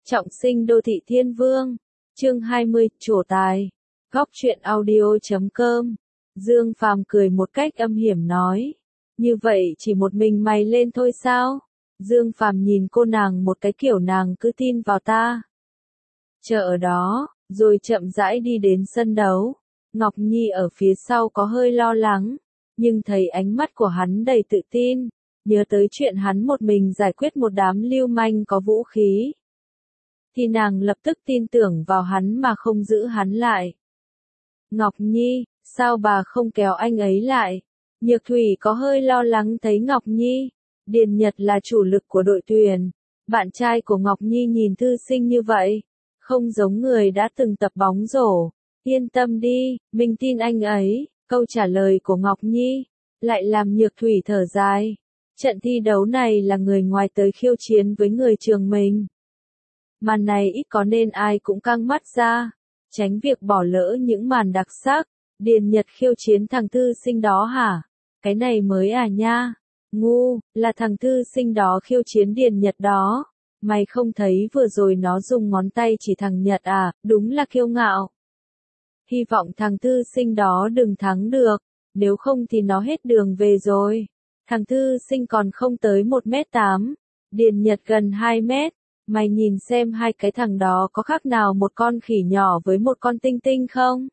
Trọng sinh đô thị thiên vương. Chương 20, trổ tài. Góc truyện audio.com. Dương Phàm cười một cách âm hiểm nói. Như vậy chỉ một mình mày lên thôi sao? Dương Phàm nhìn cô nàng một cái kiểu nàng cứ tin vào ta. Chờ ở đó, rồi chậm rãi đi đến sân đấu. Ngọc Nhi ở phía sau có hơi lo lắng, nhưng thấy ánh mắt của hắn đầy tự tin, nhớ tới chuyện hắn một mình giải quyết một đám lưu manh có vũ khí, thì nàng lập tức tin tưởng vào hắn mà không giữ hắn lại. Ngọc Nhi, sao bà không kéo anh ấy lại? Nhược Thủy có hơi lo lắng thấy Ngọc Nhi. Điền Nhật là chủ lực của đội tuyển. Bạn trai của Ngọc Nhi nhìn thư sinh như vậy, không giống người đã từng tập bóng rổ. Yên tâm đi, mình tin anh ấy. Câu trả lời của Ngọc Nhi lại làm Nhược Thủy thở dài. Trận thi đấu này là người ngoài tới khiêu chiến với người trường mình. Màn này ít có nên ai cũng căng mắt ra, tránh việc bỏ lỡ những màn đặc sắc. Điền Nhật khiêu chiến thằng thư sinh đó hả? Cái này mới à nha? Ngu, là thằng thư sinh đó khiêu chiến Điền Nhật đó. Mày không thấy vừa rồi nó dùng ngón tay chỉ thằng Nhật à, đúng là kiêu ngạo. Hy vọng thằng thư sinh đó đừng thắng được, nếu không thì nó hết đường về rồi. Thằng thư sinh còn không tới 1m8, Điền Nhật gần 2m. Mày nhìn xem hai cái thằng đó có khác nào một con khỉ nhỏ với một con tinh tinh không?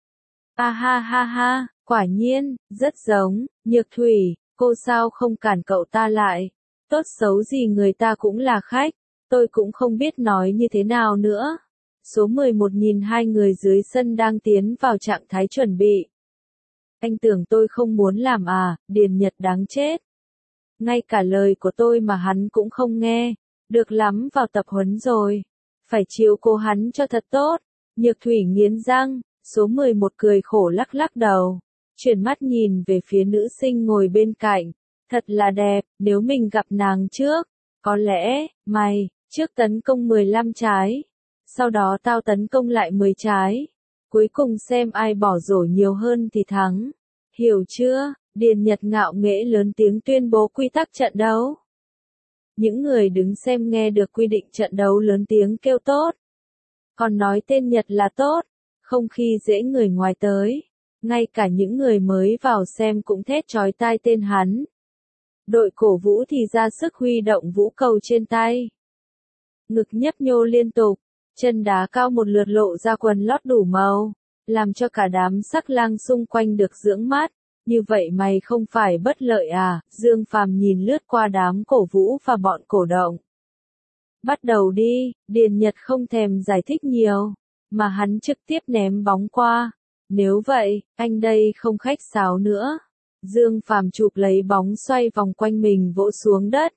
À ha ha ha, quả nhiên, rất giống. Nhược Thủy, cô sao không cản cậu ta lại? Tốt xấu gì người ta cũng là khách, tôi cũng không biết nói như thế nào nữa. Số 11 nhìn hai người dưới sân đang tiến vào trạng thái chuẩn bị. Anh tưởng tôi không muốn làm à? Điền Nhật đáng chết. Ngay cả lời của tôi mà hắn cũng không nghe. Được lắm, vào tập huấn rồi. Phải chiếu cố hắn cho thật tốt. Nhược Thủy nghiến răng. Số 11 cười khổ lắc lắc đầu. Chuyển mắt nhìn về phía nữ sinh ngồi bên cạnh. Thật là đẹp, nếu mình gặp nàng trước. Có lẽ, mày, trước tấn công 15 trái. Sau đó tao tấn công lại 10 trái. Cuối cùng xem ai bỏ rổ nhiều hơn thì thắng. Hiểu chưa? Điền Nhật ngạo nghễ lớn tiếng tuyên bố quy tắc trận đấu. Những người đứng xem nghe được quy định trận đấu lớn tiếng kêu tốt. Còn nói tên Nhật là tốt, không khi dễ người ngoài tới. Ngay cả những người mới vào xem cũng thét chói tai tên hắn. Đội cổ vũ thì ra sức huy động vũ cầu trên tay. Ngực nhấp nhô liên tục, chân đá cao một lượt lộ ra quần lót đủ màu, làm cho cả đám sắc lang xung quanh được dưỡng mát. Như vậy mày không phải bất lợi à? Dương Phàm nhìn lướt qua đám cổ vũ và bọn cổ động. Bắt đầu đi, Điền Nhật không thèm giải thích nhiều, mà hắn trực tiếp ném bóng qua. Nếu vậy, anh đây không khách sáo nữa. Dương Phàm chụp lấy bóng xoay vòng quanh mình vỗ xuống đất.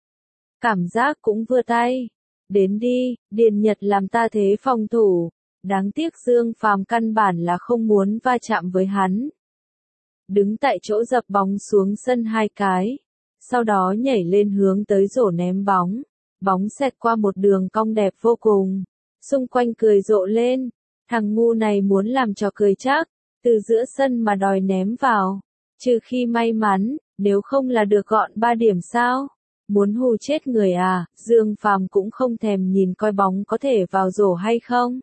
Cảm giác cũng vừa tay. Đến đi, Điền Nhật làm ta thế phòng thủ. Đáng tiếc Dương Phàm căn bản là không muốn va chạm với hắn. Đứng tại chỗ dập bóng xuống sân 2 cái. Sau đó nhảy lên hướng tới rổ ném bóng. Bóng xẹt qua một đường cong đẹp vô cùng. Xung quanh cười rộ lên. Thằng ngu này muốn làm trò cười chắc. Từ giữa sân mà đòi ném vào. Trừ khi may mắn, nếu không là được gọn 3 điểm sao? Muốn hù chết người à? Dương Phàm cũng không thèm nhìn coi bóng có thể vào rổ hay không.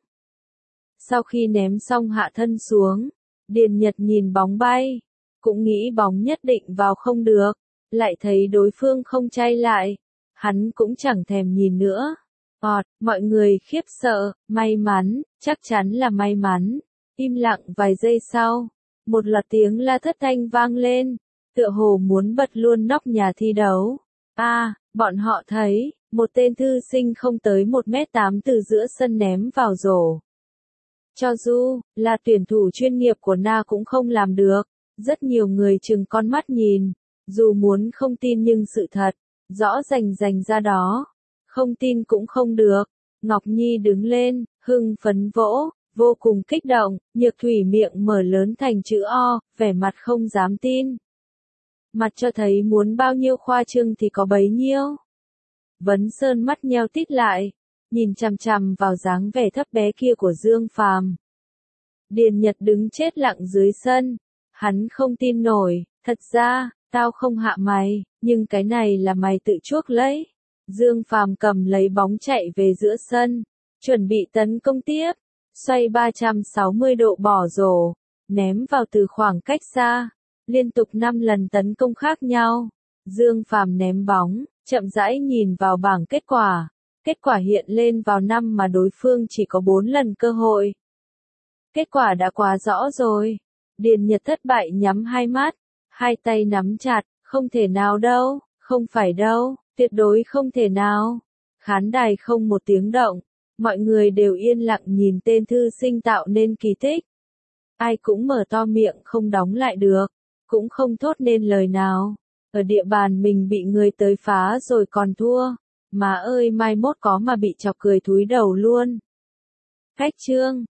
Sau khi ném xong hạ thân xuống, Điền Nhật nhìn bóng bay. Cũng nghĩ bóng nhất định vào không được. Lại thấy đối phương không chay lại. Hắn cũng chẳng thèm nhìn nữa. Mọi người khiếp sợ, may mắn, chắc chắn là may mắn. Im lặng vài giây sau. Một loạt tiếng la thất thanh vang lên. Tựa hồ muốn bật luôn nóc nhà thi đấu. Bọn họ thấy, một tên thư sinh không tới 1m8 từ giữa sân ném vào rổ. Cho dù là tuyển thủ chuyên nghiệp của Na cũng không làm được. Rất nhiều người trừng con mắt nhìn. Dù muốn không tin nhưng sự thật, rõ rành ra đó. Không tin cũng không được. Ngọc Nhi đứng lên, hưng phấn vỗ, vô cùng kích động. Nhược Thủy miệng mở lớn thành chữ O, vẻ mặt không dám tin. Mặt cho thấy muốn bao nhiêu khoa trương thì có bấy nhiêu. Vấn Sơn mắt nheo tít lại, nhìn chằm chằm vào dáng vẻ thấp bé kia của Dương Phàm. Điền Nhật đứng chết lặng dưới sân. Hắn không tin nổi, thật ra, tao không hạ mày, nhưng cái này là mày tự chuốc lấy. Dương Phàm cầm lấy bóng chạy về giữa sân, chuẩn bị tấn công tiếp, xoay 360 độ bỏ rổ, ném vào từ khoảng cách xa, liên tục 5 lần tấn công khác nhau. Dương Phàm ném bóng, chậm rãi nhìn vào bảng kết quả. Kết quả hiện lên vào năm mà đối phương chỉ có 4 lần cơ hội. Kết quả đã quá rõ rồi. Điền Nhật thất bại nhắm hai mắt, hai tay nắm chặt, không thể nào đâu, không phải đâu, tuyệt đối không thể nào. Khán đài không một tiếng động, mọi người đều yên lặng nhìn tên thư sinh tạo nên kỳ tích. Ai cũng mở to miệng không đóng lại được, cũng không thốt nên lời nào. Ở địa bàn mình bị người tới phá rồi còn thua. Má ơi mai mốt có mà bị chọc cười thúi đầu luôn. Khách trương.